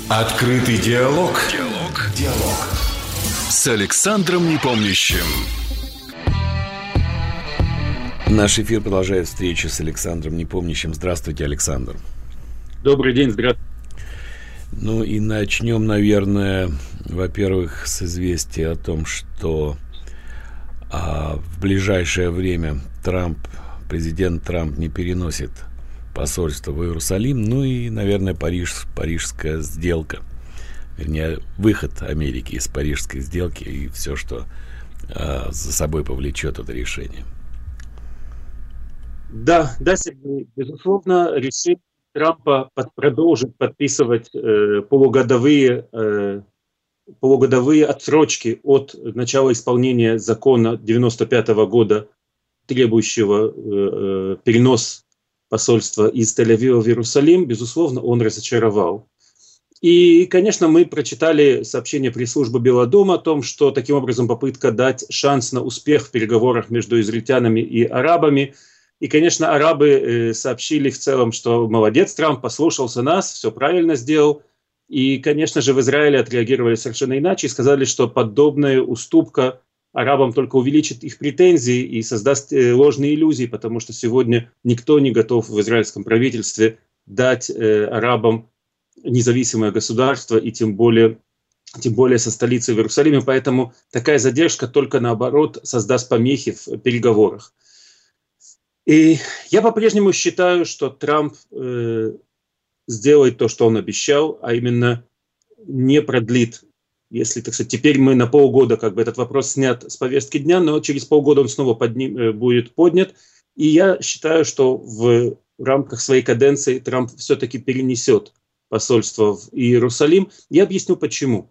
Открытый диалог. С Александром Непомнящим. Наш эфир продолжает встречу с Александром Непомнящим. Здравствуйте, Александр. Добрый день, здравствуйте. Ну и начнем, наверное, во-первых, с известия о том, что в ближайшее время президент Трамп не переносит посольство в Иерусалим, ну и, наверное, парижская сделка, вернее, выход Америки из парижской сделки и все, что за собой повлечет это решение. Да, Сергей, безусловно, решение Трампа продолжить подписывать полугодовые отсрочки от начала исполнения закона 1995 года, требующего перенос посольства из Тель-Авива в Иерусалим, безусловно, он разочаровал. И, конечно, мы прочитали сообщение пресс-службы Белого дома о том, что таким образом попытка дать шанс на успех в переговорах между израильтянами и арабами. И, конечно, арабы сообщили в целом, что молодец, Трамп послушался нас, все правильно сделал. И, конечно же, в Израиле отреагировали совершенно иначе и сказали, что подобная уступка арабам только увеличит их претензии и создаст ложные иллюзии, потому что сегодня никто не готов в израильском правительстве дать арабам независимое государство и тем более со столицей в Иерусалиме. Поэтому такая задержка только наоборот создаст помехи в переговорах. И я по-прежнему считаю, что Трамп сделает то, что он обещал, а именно не продлит. Если, так сказать, теперь мы на полгода, этот вопрос снят с повестки дня, но через полгода он снова будет поднят. И я считаю, что в рамках своей каденции Трамп все-таки перенесет посольство в Иерусалим. Я объясню почему.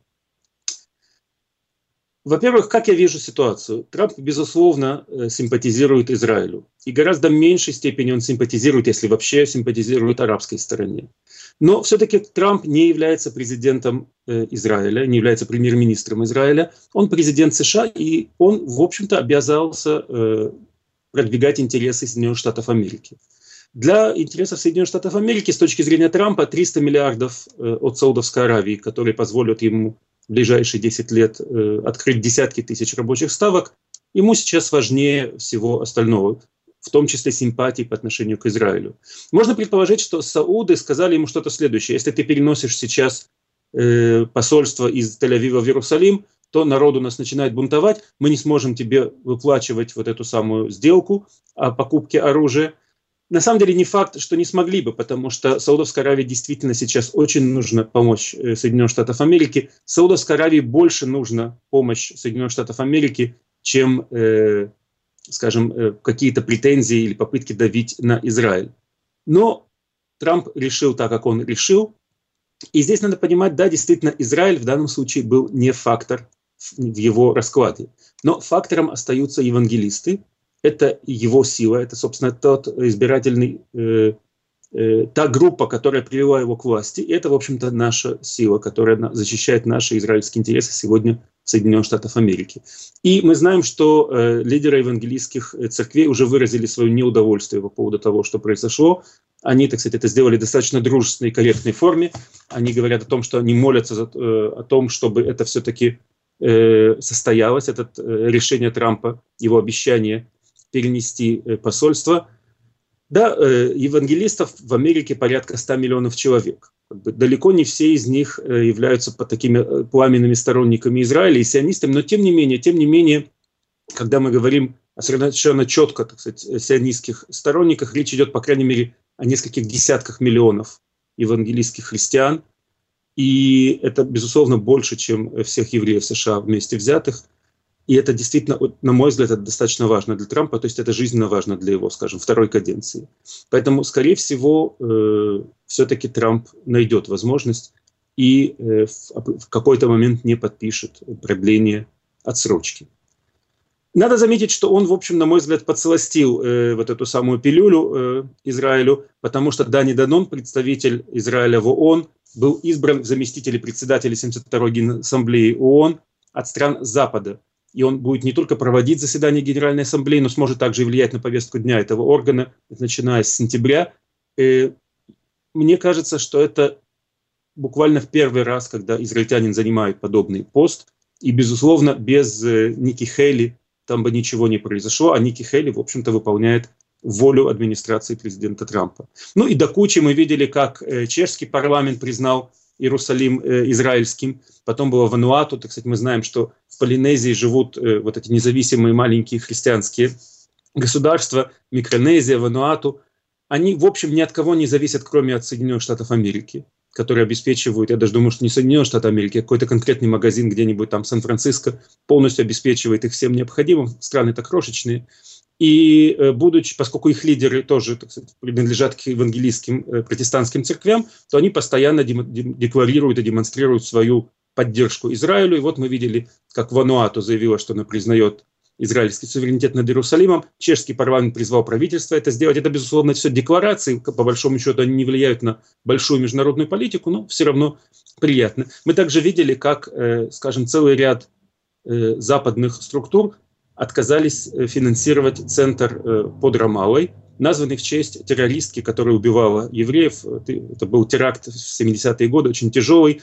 Во-первых, как я вижу ситуацию? Трамп, безусловно, симпатизирует Израилю. И гораздо меньшей степени он симпатизирует, если вообще симпатизирует арабской стороне. Но все-таки Трамп не является президентом Израиля, не является премьер-министром Израиля. Он президент США, и он, в общем-то, обязался продвигать интересы Соединенных Штатов Америки. Для интересов Соединенных Штатов Америки, с точки зрения Трампа, 300 миллиардов от Саудовской Аравии, которые позволят ему в ближайшие 10 лет открыть десятки тысяч рабочих ставок, ему сейчас важнее всего остального, в том числе симпатии по отношению к Израилю. Можно предположить, что сауды сказали ему что-то следующее. Если ты переносишь сейчас посольство из Тель-Авива в Иерусалим, то народ у нас начинает бунтовать, мы не сможем тебе выплачивать вот эту самую сделку о покупке оружия. На самом деле не факт, что не смогли бы, потому что Саудовской Аравии действительно сейчас очень нужна помощь Соединенных Штатов Америки. Саудовской Аравии больше нужна помощь Соединенных Штатов Америки, чем, какие-то претензии или попытки давить на Израиль. Но Трамп решил так, как он решил. И здесь надо понимать, да, действительно, Израиль в данном случае был не фактор в его раскладе. Но фактором остаются евангелисты. Это его сила, это, собственно, тот избирательный, та группа, которая привела его к власти. И это, в общем-то, наша сила, которая защищает наши израильские интересы сегодня в Соединенных Штатах Америки. И мы знаем, что лидеры евангелийских церквей уже выразили свое неудовольствие по поводу того, что произошло. Они, так сказать, это сделали в достаточно дружественной и корректной форме. Они говорят о том, что они молятся о том, чтобы это все-таки состоялось, это решение Трампа, его обещание перенести посольство. Да, евангелистов в Америке порядка 100 миллионов человек. Далеко не все из них являются такими пламенными сторонниками Израиля и сионистами, но тем не менее, когда мы говорим о совершенно четко, так сказать, сионистских сторонниках, речь идет, по крайней мере, о нескольких десятках миллионов евангелистских христиан. И это, безусловно, больше, чем всех евреев США вместе взятых. И это действительно, на мой взгляд, это достаточно важно для Трампа, то есть это жизненно важно для его, скажем, второй каденции. Поэтому, скорее всего, все-таки Трамп найдет возможность и в какой-то момент не подпишет продление отсрочки. Надо заметить, что он, в общем, на мой взгляд, подсластил вот эту самую пилюлю Израилю, потому что Дани Данон, представитель Израиля в ООН, был избран в заместители председателя 72-й Генассамблеи ООН от стран Запада. И он будет не только проводить заседания Генеральной Ассамблеи, но сможет также и влиять на повестку дня этого органа, начиная с сентября. Мне кажется, что это буквально в первый раз, когда израильтянин занимает подобный пост. И, безусловно, без Ники Хейли там бы ничего не произошло, а Ники Хейли, в общем-то, выполняет волю администрации президента Трампа. Ну и до кучи мы видели, как чешский парламент признал Иерусалим израильским, потом было Вануату, так сказать, мы знаем, что в Полинезии живут вот эти независимые маленькие христианские государства, Микронезия, Вануату, они, в общем, ни от кого не зависят, кроме от Соединенных Штатов Америки, которые обеспечивают, я даже думаю, что не Соединенные Штаты Америки, а какой-то конкретный магазин где-нибудь там в Сан-Франциско полностью обеспечивает их всем необходимым, страны-то крошечные. И поскольку их лидеры тоже, так сказать, принадлежат к евангелийским протестантским церквям, то они постоянно декларируют и демонстрируют свою поддержку Израилю. И вот мы видели, как Вануату заявила, что она признает израильский суверенитет над Иерусалимом. Чешский парламент призвал правительство это сделать. Это, безусловно, все декларации. По большому счету они не влияют на большую международную политику, но все равно приятно. Мы также видели, как, скажем, целый ряд западных структур отказались финансировать центр под Рамаллой, названный в честь террористки, которая убивала евреев. Это был теракт в 70-е годы, очень тяжелый.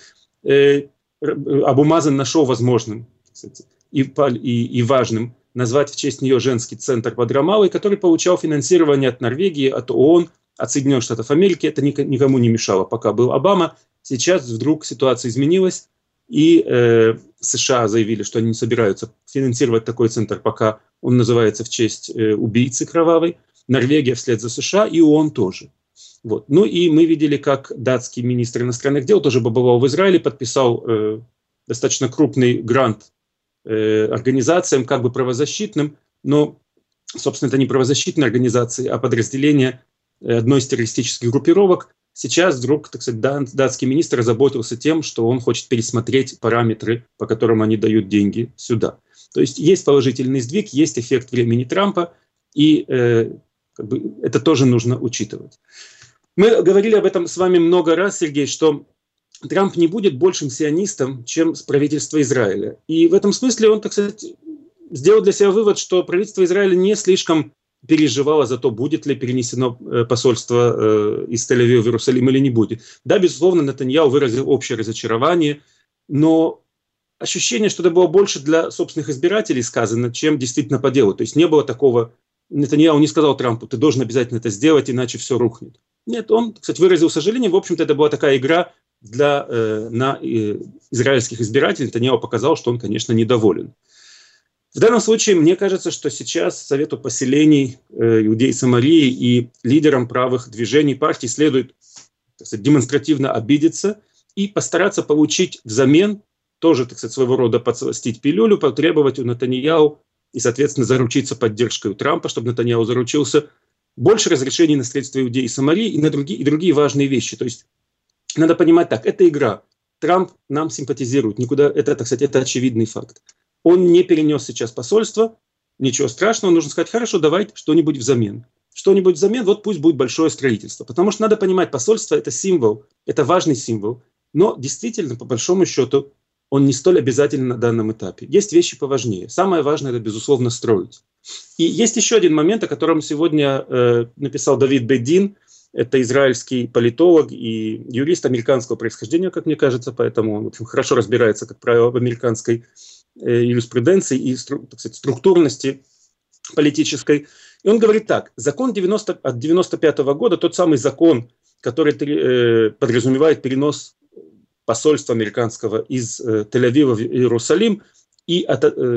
Абу Мазен нашел возможным, кстати, и важным назвать в честь нее женский центр под Рамаллой, который получал финансирование от Норвегии, от ООН, от Соединенных Штатов Америки. Это никому не мешало, пока был Обама. Сейчас вдруг ситуация изменилась, и США заявили, что они не собираются финансировать такой центр, пока он называется в честь убийцы кровавой. Норвегия вслед за США, и ООН тоже. Вот. Ну и мы видели, как датский министр иностранных дел тоже побывал в Израиле, подписал достаточно крупный грант организациям, как бы правозащитным, но, собственно, это не правозащитные организации, а подразделения одной из террористических группировок. Сейчас вдруг, так сказать, датский министр озаботился тем, что он хочет пересмотреть параметры, по которым они дают деньги сюда. То есть есть положительный сдвиг, есть эффект времени Трампа, и как бы, это тоже нужно учитывать. Мы говорили об этом с вами много раз, Сергей, что Трамп не будет большим сионистом, чем правительство Израиля. И в этом смысле он, так сказать, сделал для себя вывод, что правительство Израиля не слишком переживало за то, будет ли перенесено посольство из Тель-Авива в Иерусалим или не будет. Да, безусловно, Нетаньяху выразил общее разочарование, но ощущение, что это было больше для собственных избирателей сказано, чем действительно по делу. То есть не было такого, Нетаньяху не сказал Трампу, ты должен обязательно это сделать, иначе все рухнет. Нет, он, кстати, выразил сожаление. В общем-то, это была такая игра на израильских избирателей. Нетаньяху показал, что он, конечно, недоволен. В данном случае, мне кажется, что сейчас Совету поселений Иудеи и Самарии и лидерам правых движений партий следует, так сказать, демонстративно обидеться и постараться получить взамен, тоже, так сказать, своего рода подсластить пилюлю, потребовать у Нетаньяху и, соответственно, заручиться поддержкой у Трампа, чтобы Нетаньяху заручился, больше разрешений на строительство Иудеи и Самарии и на другие важные вещи. То есть надо понимать так, это игра. Трамп нам симпатизирует, никуда, это, так сказать, это очевидный факт. Он не перенес сейчас посольство, ничего страшного, нужно сказать, хорошо, давайте что-нибудь взамен. Что-нибудь взамен, вот пусть будет большое строительство. Потому что надо понимать, посольство – это символ, это важный символ, но действительно, по большому счету, он не столь обязателен на данном этапе. Есть вещи поважнее. Самое важное – это, безусловно, строить. И есть еще один момент, о котором сегодня написал Давид Бедин. Это израильский политолог и юрист американского происхождения, как мне кажется, поэтому он, в общем, хорошо разбирается, как правило, в американской юриспруденции и, так сказать, структурности политической. И он говорит так: закон от 1995 года, тот самый закон, который подразумевает перенос посольства американского из Тель-Авива в Иерусалим и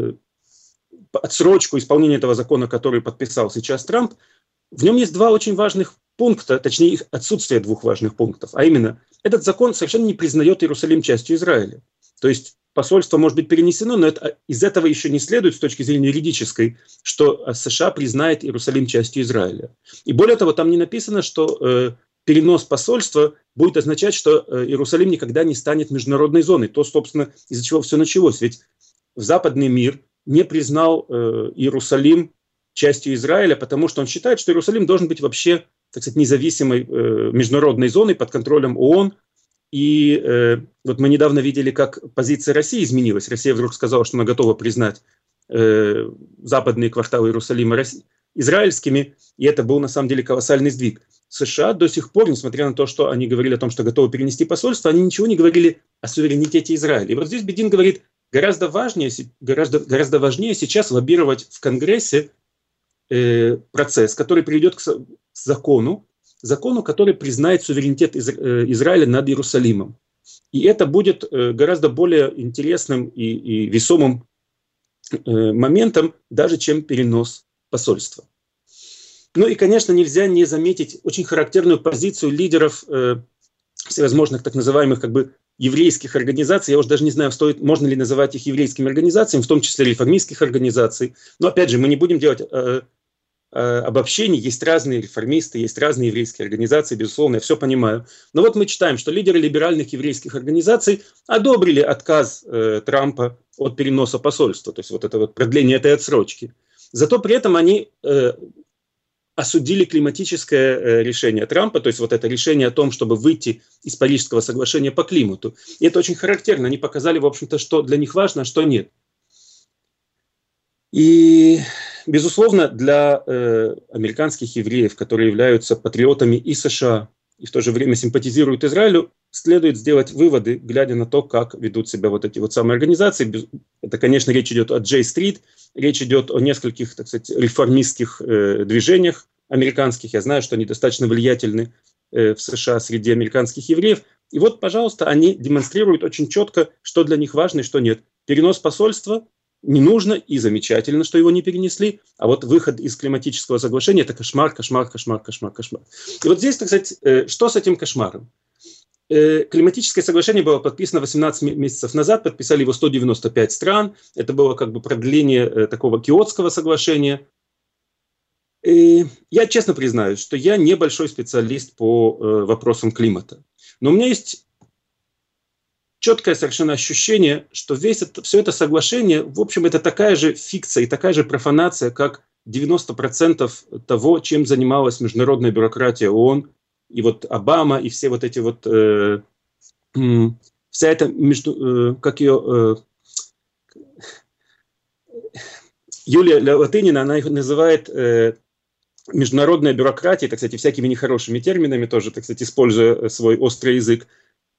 отсрочку исполнения этого закона, который подписал сейчас Трамп, в нем есть два очень важных пункта, точнее их отсутствие двух важных пунктов, а именно этот закон совершенно не признает Иерусалим частью Израиля. То есть посольство может быть перенесено, но из этого еще не следует с точки зрения юридической, что США признает Иерусалим частью Израиля. И более того, там не написано, что перенос посольства будет означать, что Иерусалим никогда не станет международной зоной. То, собственно, из-за чего все началось. Ведь западный мир не признал Иерусалим частью Израиля, потому что он считает, что Иерусалим должен быть вообще, так сказать, независимой международной зоной под контролем ООН. И вот мы недавно видели, как позиция России изменилась. Россия вдруг сказала, что она готова признать западные кварталы Иерусалима израильскими, и это был на самом деле колоссальный сдвиг. США до сих пор, несмотря на то, что они говорили о том, что готовы перенести посольство, они ничего не говорили о суверенитете Израиля. И вот здесь Бедин говорит, гораздо важнее сейчас лоббировать в Конгрессе процесс, который приведет к закону, который признает суверенитет Израиля над Иерусалимом. И это будет гораздо более интересным и весомым моментом, даже чем перенос посольства. Ну и, конечно, нельзя не заметить очень характерную позицию лидеров всевозможных так называемых еврейских организаций. Я уже даже не знаю, можно ли называть их еврейскими организациями, в том числе реформистских организаций. Но опять же, мы не будем делать обобщений. Есть разные реформисты, есть разные еврейские организации, безусловно, я все понимаю. Но вот мы читаем, что лидеры либеральных еврейских организаций одобрили отказ Трампа от переноса посольства, то есть вот это вот продление этой отсрочки. Зато при этом они осудили климатическое решение Трампа, то есть вот это решение о том, чтобы выйти из Парижского соглашения по климату. И это очень характерно. Они показали, в общем-то, что для них важно, а что нет. И, безусловно, для американских евреев, которые являются патриотами и США, и в то же время симпатизируют Израилю, следует сделать выводы, глядя на то, как ведут себя вот эти вот самые организации. Это, конечно, речь идет о J-Street, речь идет о нескольких, так сказать, реформистских движениях американских. Я знаю, что они достаточно влиятельны в США среди американских евреев. И вот, пожалуйста, они демонстрируют очень четко, что для них важно и что нет. Перенос посольства не нужно, и замечательно, что его не перенесли. А вот выход из климатического соглашения – это кошмар, кошмар, кошмар, кошмар, кошмар. И вот здесь, так сказать, что с этим кошмаром? Климатическое соглашение было подписано 18 месяцев назад, подписали его 195 стран. Это было продление такого Киотского соглашения. И я честно признаюсь, что я небольшой специалист по вопросам климата. Но у меня есть четкое совершенно ощущение, что все это соглашение, в общем, это такая же фикция и такая же профанация, как 90% того, чем занималась международная бюрократия ООН, и вот Обама, и все вот эти вот, вся эта, Юлия Латынина, она их называет международная бюрократия, так сказать, всякими нехорошими терминами тоже, так сказать, используя свой острый язык.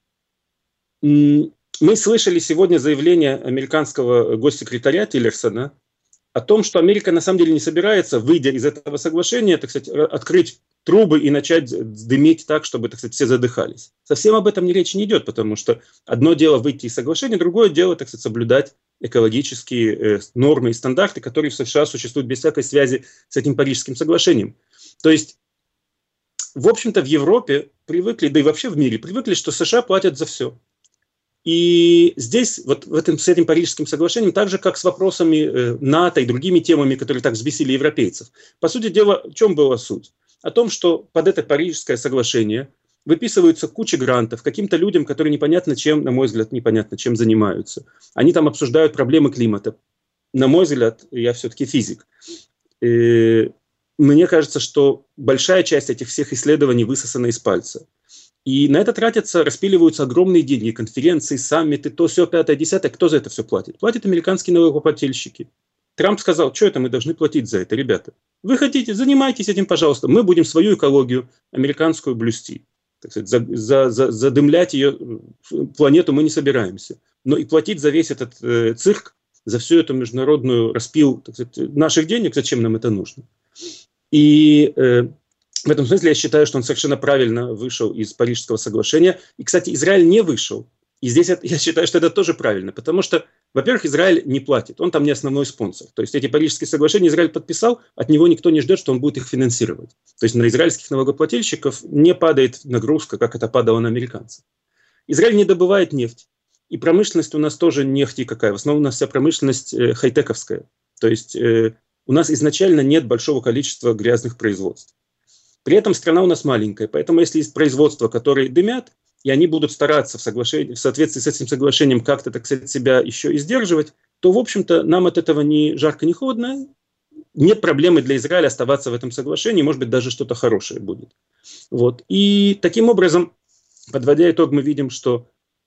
Мы слышали сегодня заявление американского госсекретаря Тиллерсона о том, что Америка на самом деле не собирается, выйдя из этого соглашения, так сказать, открыть трубы и начать дымить так, чтобы, так сказать, все задыхались. Совсем об этом речи не идет, потому что одно дело выйти из соглашения, другое дело, так сказать, соблюдать экологические нормы и стандарты, которые в США существуют без всякой связи с этим Парижским соглашением. То есть, в общем-то, в Европе привыкли, да и вообще в мире привыкли, что США платят за все. И здесь, вот с этим Парижским соглашением, так же, как с вопросами НАТО и другими темами, которые так взбесили европейцев. По сути дела, в чем была суть? О том, что под это Парижское соглашение выписываются куча грантов каким-то людям, которые непонятно чем, на мой взгляд, непонятно чем занимаются. Они там обсуждают проблемы климата. На мой взгляд, я все-таки физик. Мне кажется, что большая часть этих всех исследований высосана из пальца. И на это тратятся, распиливаются огромные деньги, конференции, саммиты, то, все, 5, 10. Кто за это все платит? Платят американские налогоплательщики. Трамп сказал, что это мы должны платить за это, ребята. Вы хотите, занимайтесь этим, пожалуйста. Мы будем свою экологию американскую блюсти. Так сказать, задымлять ее, планету мы не собираемся. Но и платить за весь этот цирк, за всю эту международную распил, так сказать, наших денег, зачем нам это нужно? И в этом смысле я считаю, что он совершенно правильно вышел из Парижского соглашения. И, кстати, Израиль не вышел. И здесь я считаю, что это тоже правильно, потому что, во-первых, Израиль не платит, он там не основной спонсор. То есть эти Парижские соглашения Израиль подписал, от него никто не ждет, что он будет их финансировать. То есть на израильских налогоплательщиков не падает нагрузка, как это падало на американцев. Израиль не добывает нефть. И промышленность у нас тоже нефти какая. В основном у нас вся промышленность хай-тековская. То есть у нас изначально нет большого количества грязных производств. При этом страна у нас маленькая. Поэтому если есть производства, которые дымят, и они будут стараться в соответствии с этим соглашением как-то, так сказать, себя еще и сдерживать, то, в общем-то, нам от этого ни жарко, ни холодно. Нет проблемы для Израиля оставаться в этом соглашении, может быть, даже что-то хорошее будет. Вот. И таким образом, подводя итог, мы видим, что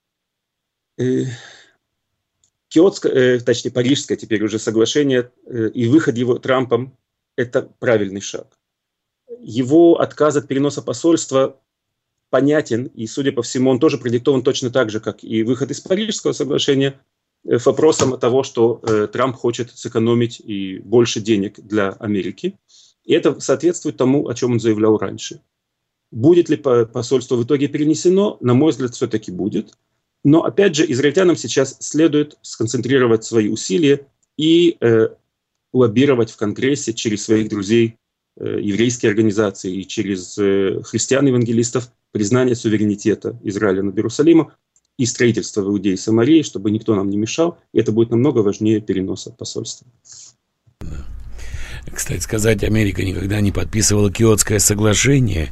точнее, Парижское теперь уже соглашение и выход его Трампом – это правильный шаг. его отказ от переноса посольства понятен, и, судя по всему, он тоже продиктован точно так же, как и выход из Парижского соглашения, вопросом того, что Трамп хочет сэкономить и больше денег для Америки. И это соответствует тому, о чем он заявлял раньше. Будет ли посольство в итоге перенесено? На мой взгляд, все-таки будет. Но, опять же, израильтянам сейчас следует сконцентрировать свои усилия и лоббировать в Конгрессе через своих друзей еврейские организации и через христиан-евангелистов признание суверенитета Израиля над Иерусалимом и строительство в Иудее и Самарии, чтобы никто нам не мешал. И это будет намного важнее переноса посольства. Кстати сказать, Америка никогда не подписывала Киотское соглашение.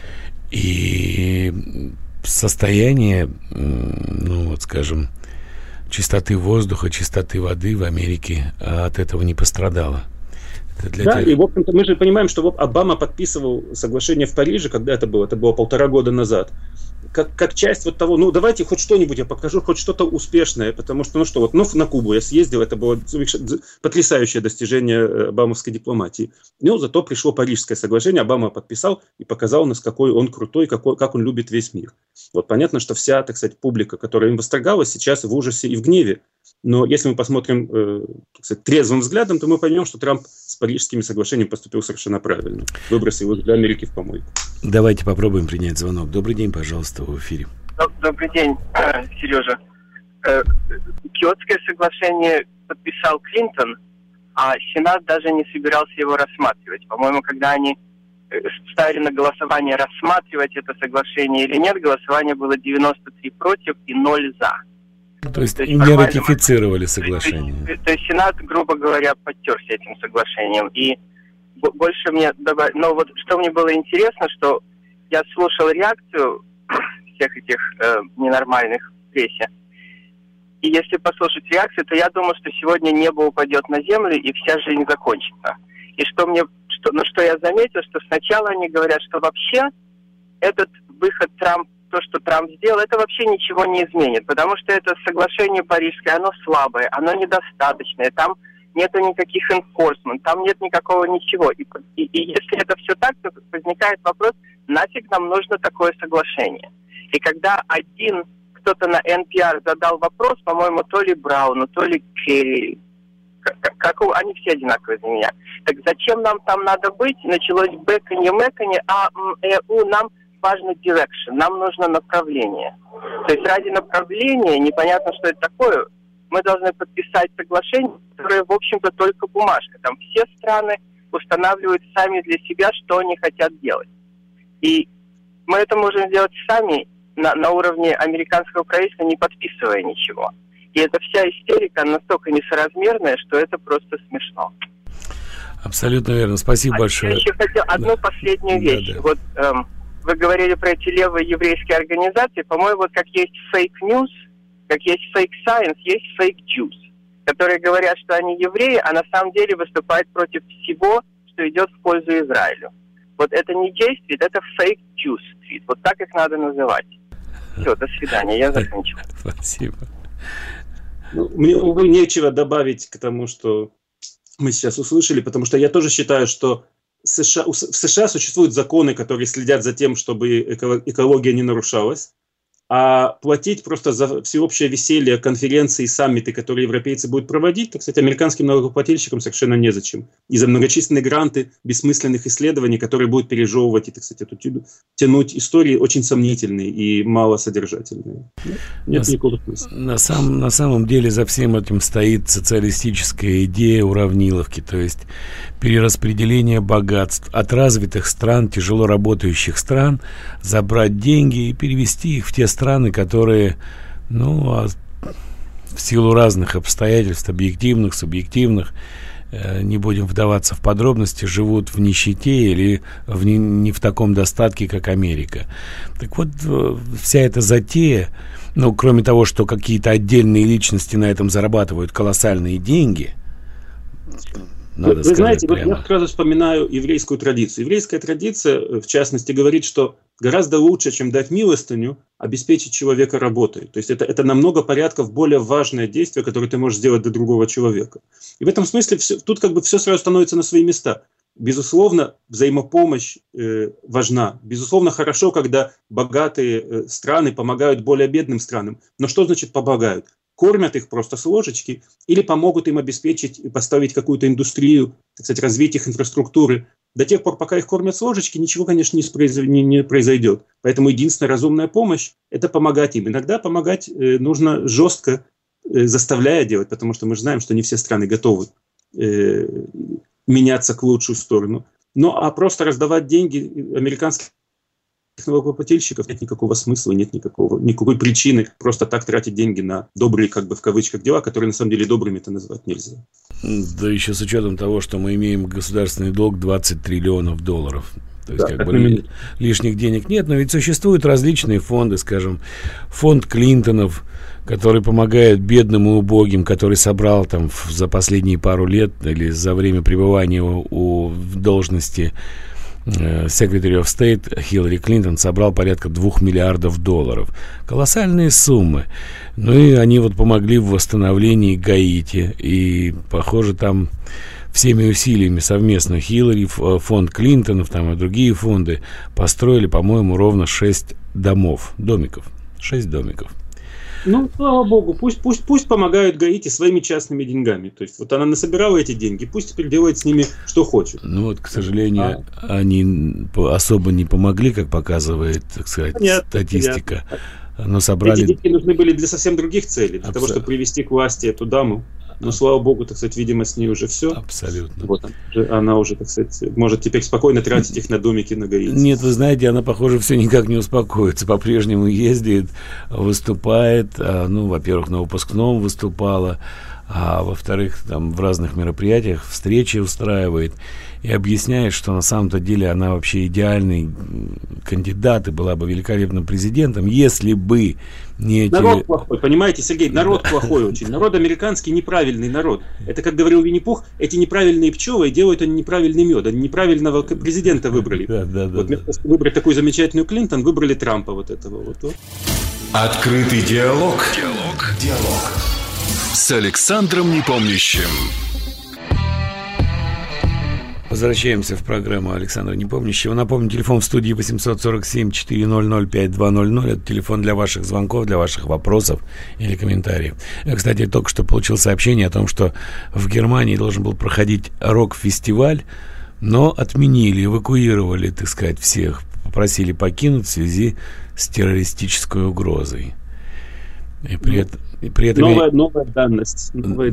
И состояние, ну вот скажем, чистоты воздуха, чистоты воды в Америке от этого не пострадало. Да, и, в общем-то, мы же понимаем, что Обама подписывал соглашение в Париже, когда это было 1,5 года назад, как часть вот того, ну, давайте хоть что-нибудь я покажу, хоть что-то успешное, потому что, на Кубу я съездил, это было потрясающее достижение обамовской дипломатии. Но зато пришло Парижское соглашение, Обама подписал и показал нас, какой он крутой, как он любит весь мир. Вот понятно, что вся, так сказать, публика, которая им восторгалась, сейчас в ужасе и в гневе. Но если мы посмотрим, так сказать, трезвым взглядом, то мы поймем, что Трамп с Парижскими соглашениями поступил совершенно правильно. Выбросил их для Америки в помойку. Давайте попробуем принять звонок. Добрый день, пожалуйста, в эфире. Добрый день, Сережа. Киотское соглашение подписал Клинтон, а Сенат даже не собирался его рассматривать. По-моему, когда они ставили на голосование, рассматривать это соглашение или нет, голосование было 93 против и 0 за. То есть не ратифицировали соглашение. То есть Сенат, грубо говоря, подтерся этим соглашением. И больше мне добавить... Но вот что мне было интересно, что я слушал реакцию всех этих ненормальных в прессе. И если послушать реакцию, то я думаю, что сегодня небо упадет на землю и вся жизнь закончится. И что я заметил, что сначала они говорят, что вообще этот выход Трампа, то, что Трамп сделал, это вообще ничего не изменит, потому что это соглашение парижское, оно слабое, оно недостаточное, там нету никаких enforcement, там нет никакого ничего. И если это все так, то возникает вопрос, нафиг нам нужно такое соглашение. И когда кто-то на NPR задал вопрос, по-моему, то ли Брауну, то ли Керри, они все одинаковые для меня. Так зачем нам там надо быть? Началось бэканье-мэканье, а нам важно direction, нам нужно направление. То есть ради направления, непонятно, что это такое, мы должны подписать соглашение, которое, в общем-то, только бумажка. Там все страны устанавливают сами для себя, что они хотят делать. И мы это можем сделать сами на уровне американского правительства, не подписывая ничего. И эта вся истерика настолько несоразмерная, что это просто смешно. Абсолютно верно. Спасибо большое. Я еще хотел одну последнюю вещь. Да. Вот вы говорили про эти левые еврейские организации. По-моему, вот как есть fake news, как есть fake science, есть fake Jews, которые говорят, что они евреи, а на самом деле выступают против всего, что идет в пользу Израилю. Вот это не действует, это fake Jews. Вот так их надо называть. Все, до свидания, я закончил. Спасибо. Мне, увы, нечего добавить к тому, что мы сейчас услышали, потому что я тоже считаю, что в США существуют законы, которые следят за тем, чтобы экология не нарушалась, а платить просто за всеобщее веселье, конференции, саммиты, которые европейцы будут проводить, так сказать, американским налогоплательщикам совершенно незачем. И за многочисленные гранты бессмысленных исследований, которые будут пережевывать и, так сказать, тянуть истории очень сомнительные и малосодержательные. Нет никакого смысла. На самом деле за всем этим стоит социалистическая идея уравниловки, то есть перераспределение богатств от развитых стран, тяжело работающих стран, забрать деньги и перевести их в те страны, которые, в силу разных обстоятельств, объективных, субъективных, не будем вдаваться в подробности, живут в нищете или не в таком достатке, как Америка. Так вот, вся эта затея, кроме того, что какие-то отдельные личности на этом зарабатывают колоссальные деньги, вы знаете, я сразу вспоминаю еврейскую традицию. Еврейская традиция, в частности, говорит, что гораздо лучше, чем дать милостыню, обеспечить человека работой. То есть это на много порядков более важное действие, которое ты можешь сделать для другого человека. И в этом смысле тут как бы все сразу становится на свои места. безусловно, взаимопомощь важна. Безусловно, хорошо, когда богатые страны помогают более бедным странам. Но что значит помогают? Кормят их просто с ложечки или помогут им обеспечить и поставить какую-то индустрию, так сказать, развить их инфраструктуры. До тех пор, пока их кормят с ложечки, ничего, конечно, не произойдет. Поэтому единственная разумная помощь – это помогать им. Иногда помогать нужно жестко, заставляя делать, потому что мы же знаем, что не все страны готовы меняться к лучшую сторону. Ну, а просто раздавать деньги американских налогоплательщиков нет никакого смысла, нет никакой причины просто так тратить деньги на добрые, как бы в кавычках, дела, которые на самом деле добрыми-то назвать нельзя. Да еще с учетом того, что мы имеем государственный долг 20 триллионов долларов. То есть, да, как бы лишних денег нет, но ведь существуют различные фонды, скажем, фонд Клинтонов, который помогает бедным и убогим, который собрал там за последние пару лет или за время пребывания в должности Secretary of State Хиллари Клинтон собрал порядка $2 миллиардов. Колоссальные суммы. Ну и они вот помогли в восстановлении Гаити. И, похоже, там всеми усилиями совместно Хиллари, фонд Клинтонов там и другие фонды построили, по-моему, ровно 6 домиков. 6 домиков. Ну, слава богу, пусть помогают Гаити своими частными деньгами. То есть вот она насобирала эти деньги, пусть теперь делает с ними что хочет. Ну вот, к сожалению, они особо не помогли, как показывает, так сказать, статистика. Но собрали... Эти деньги нужны были для совсем других целей, для того, чтобы привести к власти эту даму. Но, слава богу, так сказать, видимо, с ней уже все. Абсолютно. Вот она уже, так сказать, может теперь спокойно тратить их на домики на Гаити. Нет, вы знаете, она, похоже, все никак не успокоится. По-прежнему ездит, выступает. Ну, во-первых, на выпускном выступала, а во-вторых, там в разных мероприятиях встречи устраивает и объясняет, что на самом-то деле она вообще идеальный кандидат и была бы великолепным президентом, если бы не эти... Народ плохой, понимаете, Сергей, народ плохой очень. Народ американский неправильный народ. Это, как говорил Винни-Пух, эти неправильные пчелы делают они неправильный мед. Они неправильного президента выбрали. Вот вместо того, чтобы выбрать такую замечательную Клинтон, выбрали Трампа вот этого вот. Открытый диалог. С Александром Непомнящим. Возвращаемся в программу Александра Непомнящего. Напомню, телефон в студии 847-400-5200. Это телефон для ваших звонков, для ваших вопросов или комментариев. Я, кстати, только что получил сообщение о том, что в Германии должен был проходить рок-фестиваль, но отменили, эвакуировали, так сказать, всех. Попросили покинуть в связи с террористической угрозой. И при этом... Новая данность.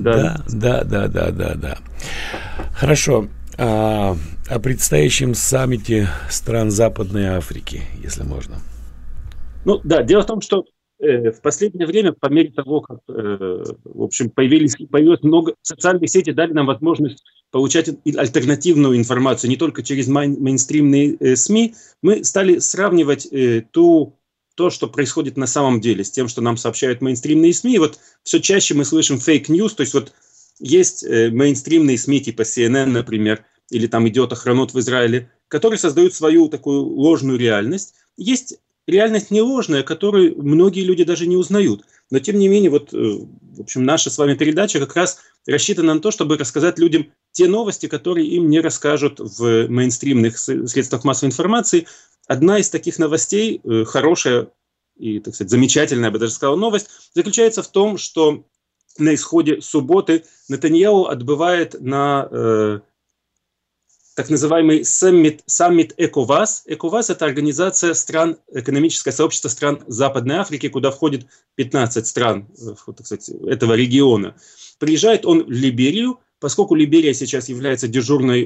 Да. Хорошо. О предстоящем саммите стран Западной Африки, если можно. Ну да, дело в том, что в последнее время, по мере того, как в общем, появилось много социальных сетей, дали нам возможность получать альтернативную информацию не только через мейнстримные СМИ, мы стали сравнивать то, что происходит на самом деле, с тем, что нам сообщают мейнстримные СМИ. И вот все чаще мы слышим фейк-ньюс, то есть вот есть мейнстримные СМИ типа CNN, например, или там «Идиот Охранот» в Израиле, которые создают свою такую ложную реальность. Есть реальность не ложная, которую многие люди даже не узнают. Но тем не менее, вот, в общем, наша с вами передача как раз рассчитана на то, чтобы рассказать людям те новости, которые им не расскажут в мейнстримных средствах массовой информации. Одна из таких новостей, хорошая и, так сказать, замечательная, я бы даже сказал, новость, заключается в том, что на исходе субботы Нетаньяху отбывает на так называемый саммит ЭКОВАС. ЭКОВАС – это организация стран, экономическое сообщество стран Западной Африки, куда входит 15 стран, так сказать, этого региона. Приезжает он в Либерию, поскольку Либерия сейчас является дежурной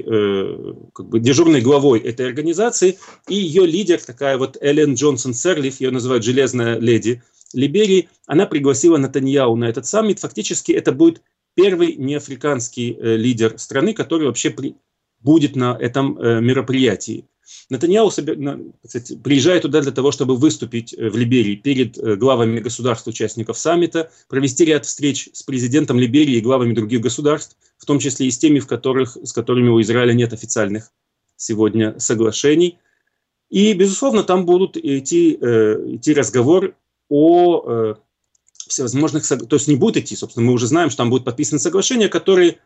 главой этой организации, и ее лидер, такая вот Эллен Джонсон Серлиф, ее называют «железная леди» Либерии, она пригласила Нетаньяху на этот саммит. Фактически это будет первый неафриканский лидер страны, который вообще будет на этом мероприятии. Нетаньяху приезжает туда для того, чтобы выступить в Либерии перед главами государств-участников саммита, провести ряд встреч с президентом Либерии и главами других государств, в том числе и с теми, с которыми у Израиля нет официальных сегодня соглашений. И, безусловно, там будут идти разговоры о всевозможных... То есть не будет идти, собственно, мы уже знаем, что там будут подписаны соглашения, которые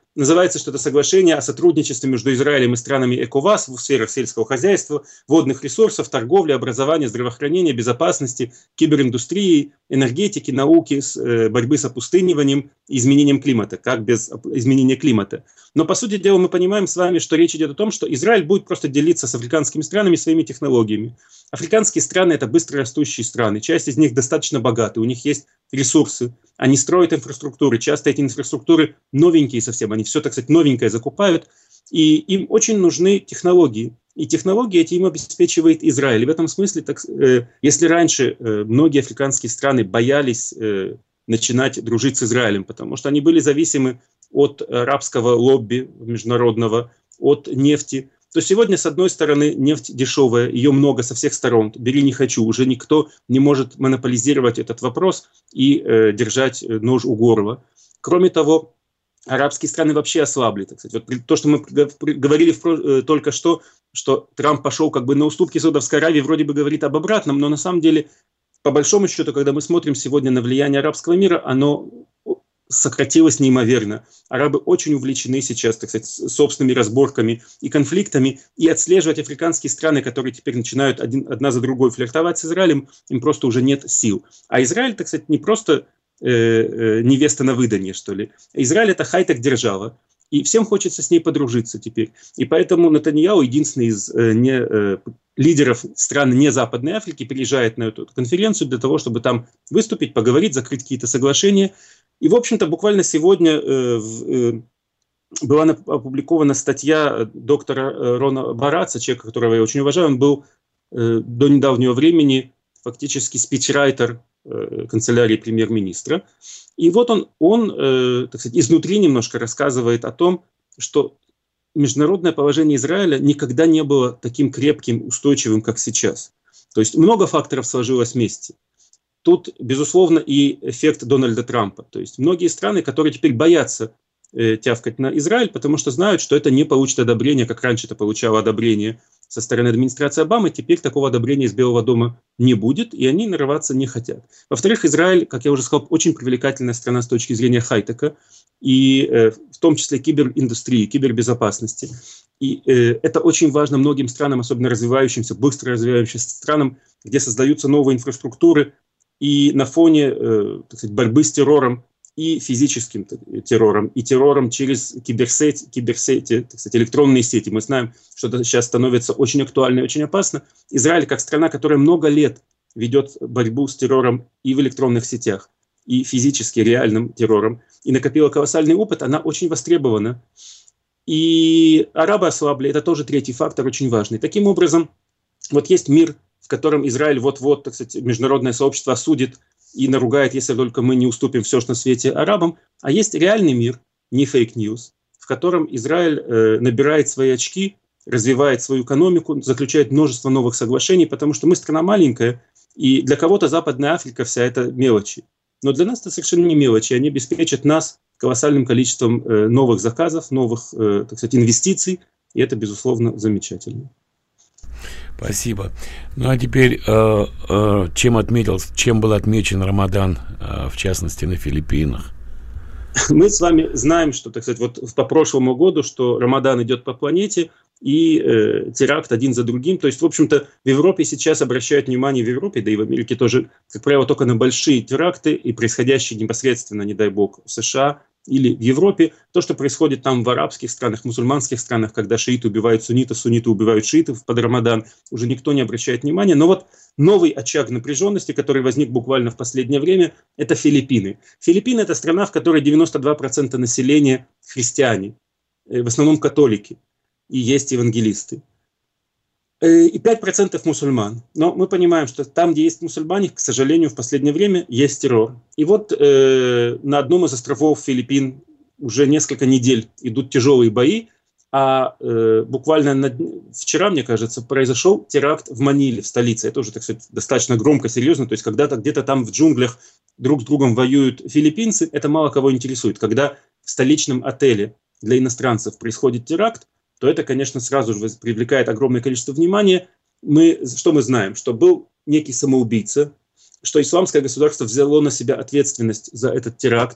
Называется, что это соглашение о сотрудничестве между Израилем и странами ЭКОВАС в сферах сельского хозяйства, водных ресурсов, торговли, образования, здравоохранения, безопасности, кибериндустрии, энергетики, науки, борьбы с опустыниванием и изменением климата. Как без изменения климата? Но, по сути дела, мы понимаем с вами, что речь идет о том, что Израиль будет просто делиться с африканскими странами своими технологиями. Африканские страны – это быстрорастущие страны. Часть из них достаточно богаты, у них есть ресурсы. Они строят инфраструктуры. Часто эти инфраструктуры новенькие совсем. Они все, так сказать, новенькое закупают. И им очень нужны технологии. И технологии эти им обеспечивает Израиль. И в этом смысле, если раньше многие африканские страны боялись начинать дружить с Израилем, потому что они были зависимы от арабского лобби международного, от нефти, то сегодня, с одной стороны, нефть дешевая, ее много со всех сторон, бери не хочу, уже никто не может монополизировать этот вопрос и держать нож у горла. Кроме того, арабские страны вообще ослабли. Так сказать. Вот то, что мы говорили только что Трамп пошел как бы на уступки Саудовской Аравии, вроде бы говорит об обратном, но на самом деле, по большому счету, когда мы смотрим сегодня на влияние арабского мира, оно сократилось неимоверно. Арабы очень увлечены сейчас, так сказать, собственными разборками и конфликтами, и отслеживать африканские страны, которые теперь начинают одна за другой флиртовать с Израилем, им просто уже нет сил. А Израиль, так сказать, не просто невеста на выданье, что ли. Израиль – это хай-тек держава, и всем хочется с ней подружиться теперь. И поэтому Нетаньяху, единственный из лидеров стран не Западной Африки, приезжает на эту конференцию для того, чтобы там выступить, поговорить, закрыть какие-то соглашения. И, в общем-то, буквально сегодня была опубликована статья доктора Рона Бараца, человека, которого я очень уважаю. Он был до недавнего времени фактически спичрайтер канцелярии премьер-министра. И вот он, так сказать, изнутри немножко рассказывает о том, что международное положение Израиля никогда не было таким крепким, устойчивым, как сейчас. То есть много факторов сложилось вместе. Тут, безусловно, и эффект Дональда Трампа. То есть многие страны, которые теперь боятся тявкать на Израиль, потому что знают, что это не получит одобрения, как раньше это получало одобрение со стороны администрации Обамы. Теперь такого одобрения из Белого дома не будет, и они нарываться не хотят. Во-вторых, Израиль, как я уже сказал, очень привлекательная страна с точки зрения хай-тека, и в том числе кибериндустрии, кибербезопасности. И это очень важно многим странам, особенно развивающимся, быстро развивающимся странам, где создаются новые инфраструктуры, и на фоне так сказать, борьбы с террором, и физическим террором, и террором через киберсети, так сказать, электронные сети. Мы знаем, что это сейчас становится очень актуально и очень опасно. Израиль, как страна, которая много лет ведет борьбу с террором и в электронных сетях, и физически реальным террором, и накопила колоссальный опыт, она очень востребована. И арабы ослабли, это тоже третий фактор, очень важный. Таким образом, вот есть мир, в котором Израиль вот-вот, так сказать, международное сообщество осудит и наругает, если только мы не уступим все, что на свете, арабам. А есть реальный мир, не фейк-ньюс, в котором Израиль набирает свои очки, развивает свою экономику, заключает множество новых соглашений, потому что мы страна маленькая, и для кого-то Западная Африка вся это мелочи. Но для нас это совершенно не мелочи, они обеспечат нас колоссальным количеством новых заказов, новых, так сказать, инвестиций, и это, безусловно, замечательно. Спасибо. Ну а теперь, чем был отмечен Рамадан, в частности, на Филиппинах? Мы с вами знаем, что, так сказать, вот по прошлому году, что Рамадан идет по планете, и теракт один за другим. То есть, в общем-то, в Европе сейчас обращают внимание, в Европе, да и в Америке тоже, как правило, только на большие теракты, и происходящие непосредственно, не дай бог, в США или в Европе. То, что происходит там в арабских странах, мусульманских странах, когда шииты убивают суннитов, сунниты убивают шиитов под Рамадан, уже никто не обращает внимания. Но вот новый очаг напряженности, который возник буквально в последнее время, это Филиппины. Филиппины – это страна, в которой 92% населения христиане, в основном католики, и есть евангелисты. И 5% мусульман. Но мы понимаем, что там, где есть мусульмане, к сожалению, в последнее время есть террор. И вот на одном из островов Филиппин уже несколько недель идут тяжелые бои, а буквально вчера, мне кажется, произошел теракт в Маниле, в столице. Это уже, так сказать, достаточно громко, серьезно. То есть, когда-то где-то там в джунглях друг с другом воюют филиппинцы, это мало кого интересует. Когда в столичном отеле для иностранцев происходит теракт, то это, конечно, сразу же привлекает огромное количество внимания. Что мы знаем? Что был некий самоубийца, что исламское государство взяло на себя ответственность за этот теракт,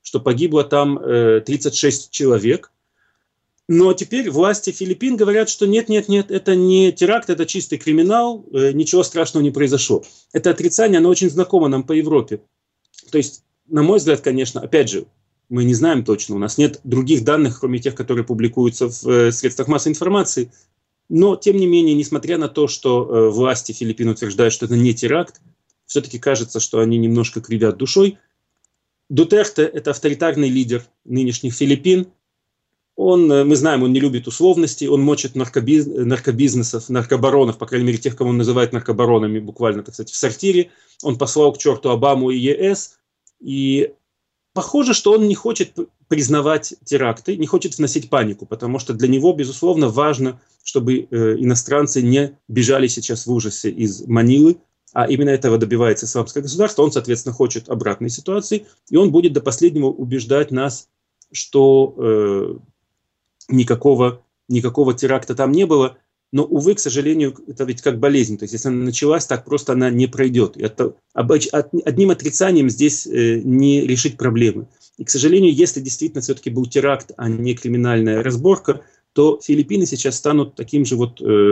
что погибло там 36 человек. Но теперь власти Филиппин говорят, что нет, это не теракт, это чистый криминал, ничего страшного не произошло. Это отрицание, оно очень знакомо нам по Европе. То есть, на мой взгляд, конечно, опять же, мы не знаем точно, у нас нет других данных, кроме тех, которые публикуются в средствах массовой информации. Но, тем не менее, несмотря на то, что власти Филиппин утверждают, что это не теракт, все-таки кажется, что они немножко кривят душой. Дутерте – это авторитарный лидер нынешних Филиппин. Мы знаем, он не любит условностей, он мочит наркобизнесов, наркобаронов, по крайней мере, тех, кого он называет наркобаронами, буквально, так сказать, в сортире. Он послал к черту Обаму и ЕС. И похоже, что он не хочет признавать теракты, не хочет вносить панику, потому что для него, безусловно, важно, чтобы иностранцы не бежали сейчас в ужасе из Манилы, а именно этого добивается исламское государство. Он, соответственно, хочет обратной ситуации, и он будет до последнего убеждать нас, что никакого теракта там не было. Но, увы, к сожалению, это ведь как болезнь. То есть, если она началась, так просто она не пройдет. И одним отрицанием здесь не решить проблемы. И, к сожалению, если действительно все-таки был теракт, а не криминальная разборка, то Филиппины сейчас станут таким же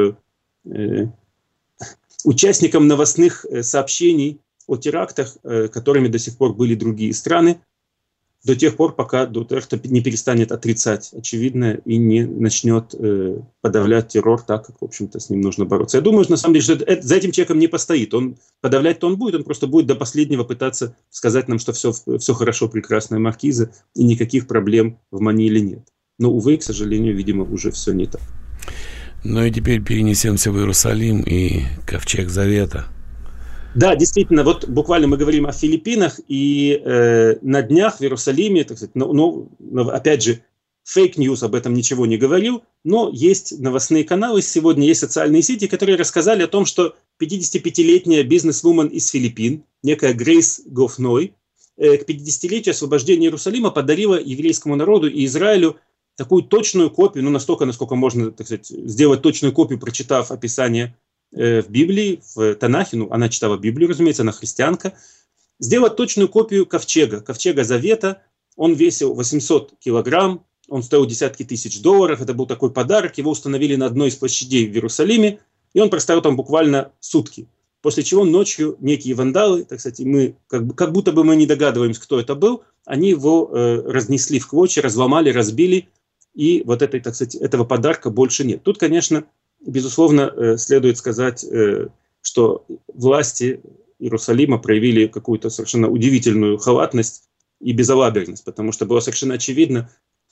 участником новостных сообщений о терактах, которыми до сих пор были другие страны, до тех пор, пока Дутерте не перестанет отрицать очевидное и не начнет подавлять террор так, как, в общем-то, с ним нужно бороться. Я думаю, на самом деле, что за этим человеком не постоит. Подавлять-то он будет, он просто будет до последнего пытаться сказать нам, что все хорошо, прекрасная маркиза, и никаких проблем в Маниле нет. Но, увы, к сожалению, видимо, уже все не так. Ну и теперь перенесемся в Иерусалим и Ковчег Завета. Да, действительно, вот буквально мы говорим о Филиппинах, и на днях в Иерусалиме, так сказать, опять же, фейк-ньюс об этом ничего не говорил, но есть новостные каналы сегодня, есть социальные сети, которые рассказали о том, что 55-летняя бизнес-вумен из Филиппин, некая Грейс Гофной, к 50-летию освобождения Иерусалима подарила еврейскому народу и Израилю такую точную копию, настолько, насколько можно, так сказать, сделать точную копию, прочитав описание в Библии, в Танахе, она читала Библию, разумеется, она христианка, сделать точную копию ковчега Завета. Он весил 800 килограмм, он стоил десятки тысяч долларов, это был такой подарок, его установили на одной из площадей в Иерусалиме, и он простоял там буквально сутки. После чего ночью некие вандалы, так сказать, мы, как будто бы мы не догадываемся, кто это был, они его разнесли в клочья, разломали, разбили, и вот этой, так сказать, этого подарка больше нет. Тут, конечно, безусловно, следует сказать, что власти Иерусалима проявили какую-то совершенно удивительную халатность и безалаберность, потому что было совершенно очевидно,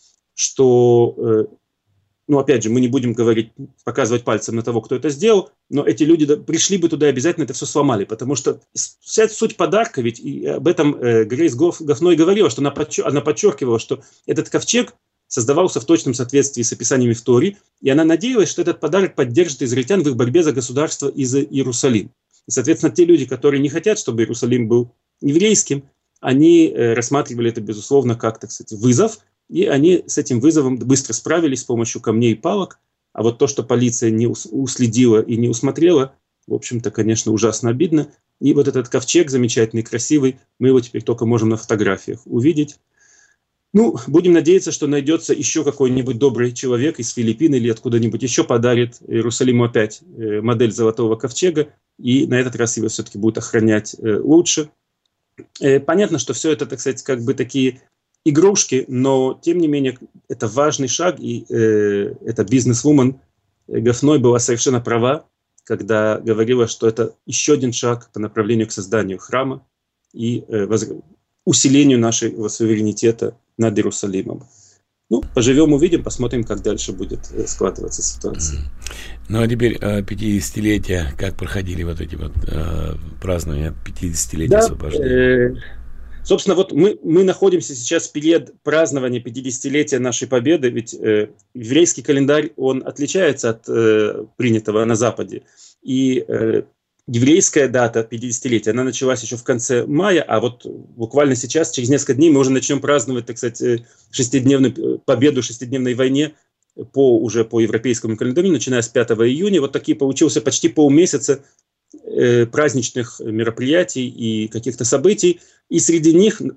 что, опять же, мы не будем показывать пальцем на того, кто это сделал, но эти люди пришли бы туда и обязательно это все сломали, потому что вся суть подарка, ведь и об этом Грейс Гофной говорила, что она подчеркивала, что этот ковчег создавался в точном соответствии с описаниями в Торе, и она надеялась, что этот подарок поддержит израильтян в их борьбе за государство и за Иерусалим. И, соответственно, те люди, которые не хотят, чтобы Иерусалим был еврейским, они рассматривали это, безусловно, как, так сказать, вызов, и они с этим вызовом быстро справились с помощью камней и палок. А вот то, что полиция не уследила и не усмотрела, в общем-то, конечно, ужасно обидно. И вот этот ковчег замечательный, красивый, мы его теперь только можем на фотографиях увидеть. Будем надеяться, что найдется еще какой-нибудь добрый человек из Филиппин или откуда-нибудь еще подарит Иерусалиму опять модель золотого ковчега, и на этот раз его все-таки будут охранять лучше. Понятно, что все это, так сказать, как бы такие игрушки, но, тем не менее, это важный шаг, и эта бизнес-вумен Гофной была совершенно права, когда говорила, что это еще один шаг по направлению к созданию храма и усилению нашего суверенитета над Иерусалимом. Поживем, увидим, посмотрим, как дальше будет складываться ситуация. А теперь 50-летия, как проходили вот эти празднования 50-летия освобождения? Собственно, вот мы находимся сейчас в период празднования 50-летия нашей победы, ведь еврейский календарь, он отличается от принятого на Западе. И еврейская дата 50-летия, она началась еще в конце мая, а вот буквально сейчас, через несколько дней, мы уже начнем праздновать, так сказать, победу в шестидневной войне уже по европейскому календарю, начиная с 5 июня. Вот такие получился почти полмесяца праздничных мероприятий и каких-то событий. И среди них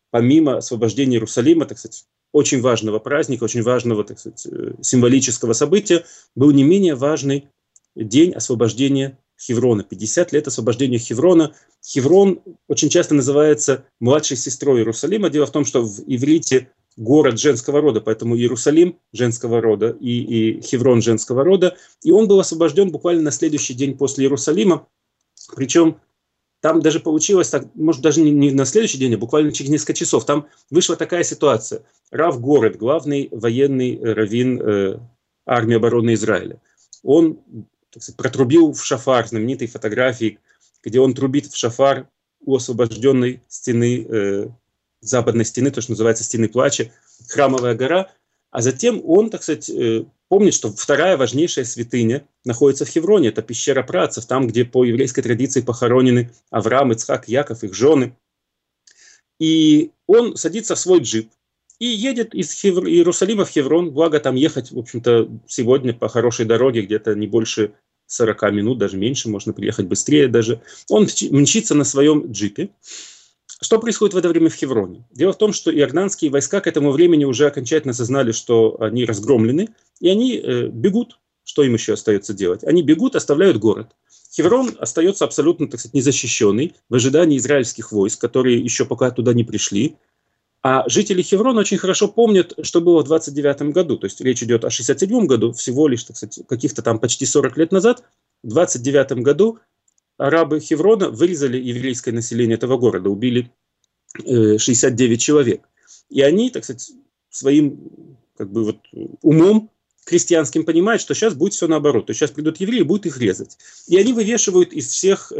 помимо освобождения Иерусалима, так сказать, очень важного праздника, очень важного, так сказать, символического события, был не менее важный день освобождения Хеврона. 50 лет освобождения Хеврона. Хеврон очень часто называется младшей сестрой Иерусалима. Дело в том, что в иврите город женского рода, поэтому Иерусалим женского рода и Хеврон женского рода. И он был освобожден буквально на следующий день после Иерусалима. Причем там даже получилось так, может даже не на следующий день, а буквально через несколько часов. Там вышла такая ситуация. Рав Город, главный военный раввин армии обороны Израиля, он, так сказать, протрубил в шафар, знаменитой фотографии, где он трубит в шафар у освобожденной стены, западной стены, то, что называется стены плача, Храмовая гора. А затем он, так сказать, помнит, что вторая важнейшая святыня находится в Хевроне, это пещера праотцев, там, где по еврейской традиции похоронены Авраам, Ицхак, Яков, их жены. И он садится в свой джип и едет из Иерусалима в Хеврон, благо там ехать, в общем-то, сегодня по хорошей дороге, где-то не больше 40 минут, даже меньше, можно приехать быстрее даже. Он мчится на своем джипе. Что происходит в это время в Хевроне? Дело в том, что иорданские войска к этому времени уже окончательно осознали, что они разгромлены, и они бегут. Что им еще остается делать? Они бегут, оставляют город. Хеврон остается абсолютно, так сказать, незащищенный в ожидании израильских войск, которые еще пока туда не пришли. А жители Хеврона очень хорошо помнят, что было в 29 году. То есть речь идет о 67 году, всего лишь, так сказать, каких-то там почти 40 лет назад. В 29 году арабы Хеврона вырезали еврейское население этого города, убили 69 человек. И они, так сказать, своим как бы, вот, умом крестьянским понимают, что сейчас будет все наоборот. То есть сейчас придут евреи и будут их резать. И они вывешивают из всех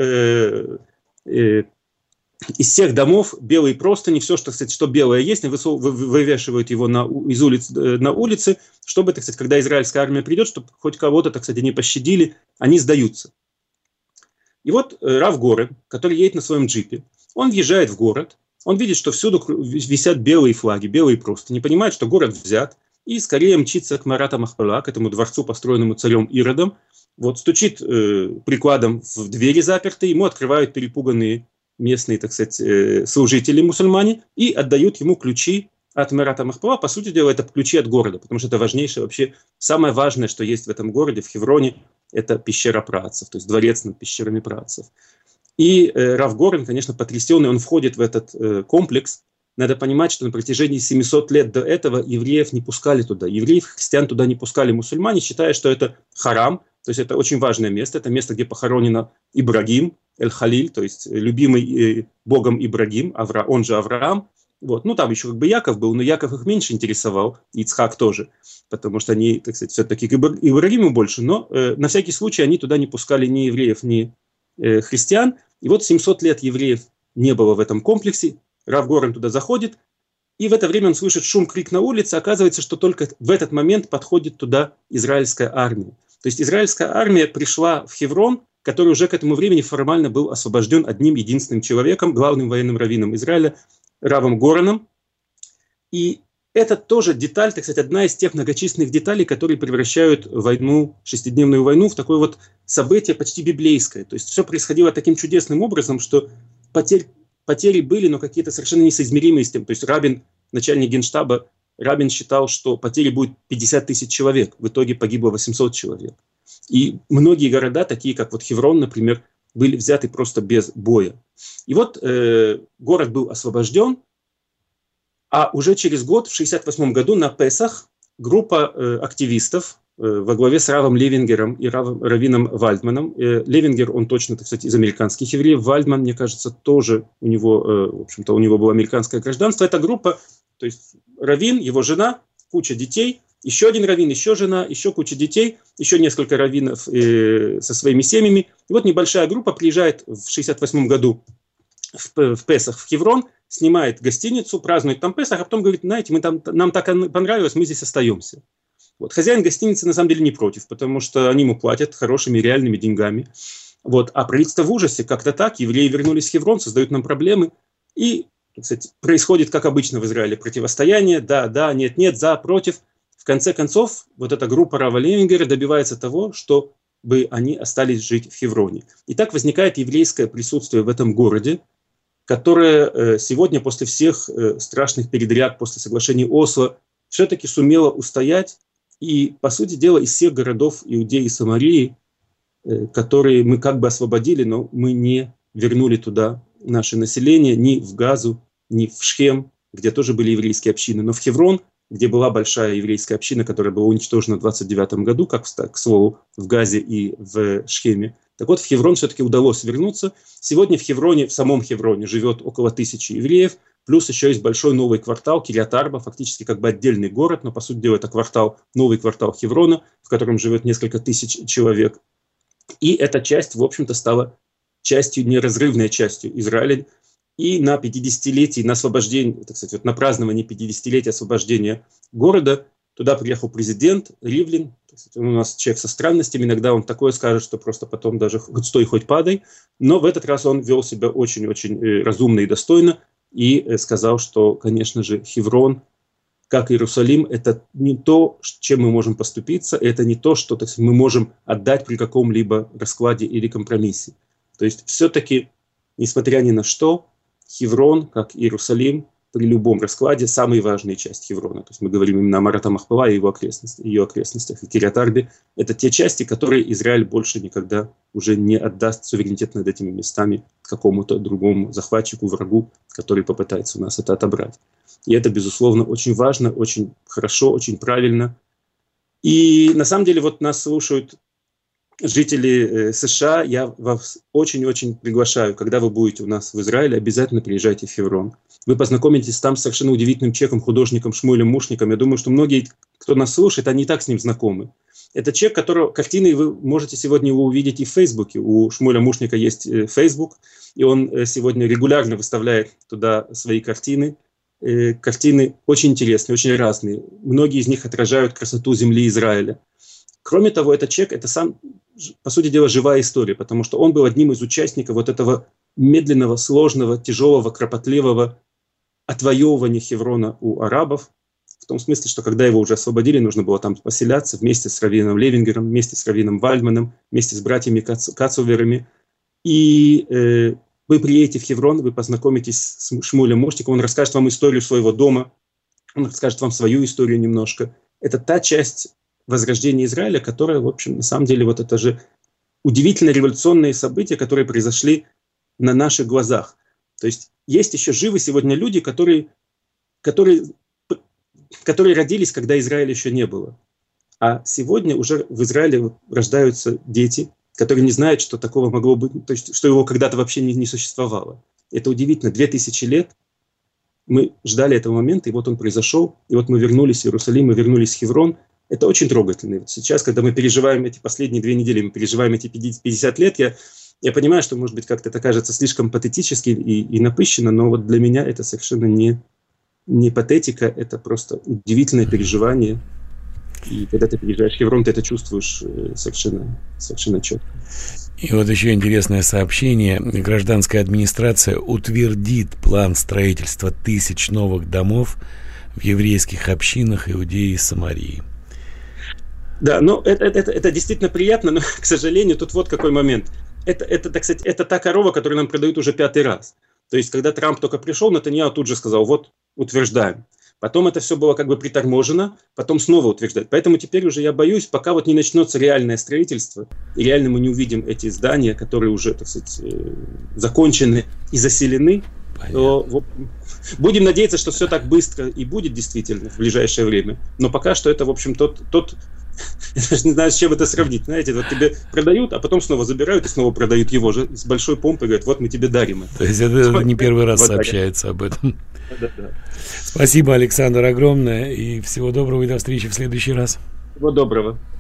домов белые простыни, все, что, кстати, что белое есть, вывешивают его из улиц на улице, чтобы, так сказать, когда израильская армия придет, чтобы хоть кого-то, так сказать, они пощадили, они сдаются. И вот Рав Город, который едет на своем джипе, он въезжает в город, он видит, что всюду висят белые флаги, белые простыни, понимает, что город взят, и скорее мчится к Марат ха-Махпела, к этому дворцу, построенному царем Иродом, вот, стучит прикладом в двери запертые, ему открывают перепуганные местные, так сказать, служители мусульмане и отдают ему ключи от Марат ха-Махпела. По сути дела, это ключи от города, потому что это важнейшее, вообще самое важное, что есть в этом городе, в Хевроне, это пещера праотцев, то есть дворец над пещерами праотцев. И Рав Горен, конечно, потрясенный, он входит в этот комплекс. Надо понимать, что на протяжении 700 лет до этого евреев не пускали туда. Евреев, христиан туда не пускали мусульмане, считая, что это харам, то есть это очень важное место. Это место, где похоронено Ибрагим, Эль-Халиль, то есть любимый Богом Ибрагим, он же Авраам. Вот. Ну, там еще как бы Яков был, но Яков их меньше интересовал, и Ицхак тоже, потому что они, так сказать, все-таки к Ибрагиму больше, но на всякий случай они туда не пускали ни евреев, ни христиан. И вот 700 лет евреев не было в этом комплексе, Рав Горен туда заходит, и в это время он слышит шум, крик на улице, оказывается, что только в этот момент подходит туда израильская армия. То есть израильская армия пришла в Хеврон, который уже к этому времени формально был освобожден одним единственным человеком, главным военным раввином Израиля, Равом Гореном. И это тоже деталь, так сказать, одна из тех многочисленных деталей, которые превращают войну, шестидневную войну, в такое вот событие почти библейское. То есть все происходило таким чудесным образом, что потери были, но какие-то совершенно несоизмеримые с тем. То есть Рабин, начальник генштаба, Рабин считал, что потери будет 50 тысяч человек. В итоге погибло 800 человек. И многие города, такие как вот Хеврон, например, были взяты просто без боя. И вот город был освобожден, а уже через год, в 1968 году, на Песах, группа активистов во главе с Равом Левингером и раввином Вальдманом. Левингер, он точно, так сказать, из американских евреев. Вальдман, мне кажется, тоже у него, в общем-то, у него было американское гражданство. Эта группа, то есть раввин, его жена, куча детей, еще один раввин, еще жена, еще куча детей, еще несколько раввинов со своими семьями. И вот небольшая группа приезжает в 1968 году в Песах в Хеврон, снимает гостиницу, празднует там Песах, а потом говорит, знаете, нам так понравилось, мы здесь остаемся. Вот. Хозяин гостиницы на самом деле не против, потому что они ему платят хорошими реальными деньгами. Вот. А правительство в ужасе, как-то так, евреи вернулись в Хеврон, создают нам проблемы. И, кстати, происходит, как обычно в Израиле, противостояние, да, нет, за, против. В конце концов, вот эта группа Рава Левингера добивается того, чтобы они остались жить в Хевроне. И так возникает еврейское присутствие в этом городе, которая сегодня после всех страшных передряг, после соглашений Осло, все-таки сумела устоять. И, по сути дела, из всех городов Иудеи и Самарии, которые мы как бы освободили, но мы не вернули туда наше население, ни в Газу, ни в Шхем, где тоже были еврейские общины, но в Хеврон, где была большая еврейская община, которая была уничтожена в 29 году, как, к слову, в Газе и в Шхеме. Так вот, в Хеврон все-таки удалось вернуться. Сегодня в Хевроне, в самом Хевроне живет около 1000 евреев, плюс еще есть большой новый квартал Кирьят-Арба, фактически как бы отдельный город, но по сути дела это квартал, новый квартал Хеврона, в котором живет несколько тысяч человек. И эта часть, в общем-то, стала частью, неразрывной частью Израиля. И на 50-летие, на освобождение, так сказать, вот на празднование 50-летия освобождения города, туда приехал президент Ривлин. Он у нас человек со странностями, иногда он такое скажет, что просто потом даже хоть стой, хоть падай. Но в этот раз он вел себя очень-очень разумно и достойно и сказал, что, конечно же, Хеврон, как Иерусалим, это не то, чем мы можем поступиться, это не то, что, так сказать, мы можем отдать при каком-либо раскладе или компромиссе. То есть все-таки, несмотря ни на что, Хеврон, как Иерусалим, при любом раскладе самая важная часть Хеврона. То есть мы говорим именно о Маарат ха-Махпела и ее окрестностях. И Кирьят-Арбе – это те части, которые Израиль больше никогда уже не отдаст суверенитет над этими местами какому-то другому захватчику, врагу, который попытается у нас это отобрать. И это, безусловно, очень важно, очень хорошо, очень правильно. И на самом деле вот нас слушают жители США, я вас очень-очень приглашаю, когда вы будете у нас в Израиле, обязательно приезжайте в Хеврон. Вы познакомитесь там с совершенно удивительным человеком, художником Шмуэлем Мушником. Я думаю, что многие, кто нас слушает, они и так с ним знакомы. Это человек, которого картины вы можете сегодня его увидеть и в Фейсбуке. У Шмуэля Мушника есть Фейсбук, и он сегодня регулярно выставляет туда свои картины. Картины очень интересные, очень разные. Многие из них отражают красоту земли Израиля. Кроме того, этот человек, это сам, по сути дела, живая история, потому что он был одним из участников вот этого медленного, сложного, тяжелого, кропотливого отвоевывания Хеврона у арабов. В том смысле, что когда его уже освободили, нужно было там поселяться вместе с раввином Левингером, вместе с раввином Вальдманом, вместе с братьями Кацуверами. И вы приедете в Хеврон, вы познакомитесь с Шмуэлем Мушником, он расскажет вам историю своего дома, он расскажет вам свою историю немножко. Это та часть возрождения Израиля, которая, в общем, на самом деле, вот это же удивительно революционные события, которые произошли на наших глазах. То есть есть еще живы сегодня люди, которые родились, когда Израиля еще не было. А сегодня уже в Израиле рождаются дети, которые не знают, что такого могло быть, то есть, что его когда-то вообще не существовало. Это удивительно. 2000 лет мы ждали этого момента, и вот он произошел, и вот мы вернулись в Иерусалим, мы вернулись в Хеврон. Это очень трогательно. И вот сейчас, когда мы переживаем эти последние 2 недели, мы переживаем эти 50 лет, я понимаю, что, может быть, как-то это кажется слишком патетически и напыщенно, но вот для меня это совершенно не патетика, это просто удивительное переживание. И когда ты приезжаешь в Хеврон, ты это чувствуешь совершенно четко. И вот еще интересное сообщение. Гражданская администрация утвердит план строительства 1000 новых домов в еврейских общинах Иудеи и Самарии. Да, ну это действительно приятно, но, к сожалению, тут вот какой момент. Это, так сказать, это та корова, которую нам продают уже 5-й раз. То есть, когда Трамп только пришел, Нетаньяху тут же сказал, вот, утверждаем. Потом это все было как бы приторможено, потом снова утверждать. Поэтому теперь уже я боюсь, пока вот не начнется реальное строительство, и реально мы не увидим эти здания, которые уже, так сказать, закончены и заселены, то, вот, будем надеяться, что все так быстро и будет действительно в ближайшее время. Но пока что это, в общем, тот я даже не знаю, с чем это сравнить. Знаете, вот тебе продают, а потом снова забирают и снова продают его же с большой помпой, говорят, вот мы тебе дарим это. То есть это не первый раз сообщается об этом. Да. Спасибо, Александр, огромное, и всего доброго, и до встречи в следующий раз. Всего доброго.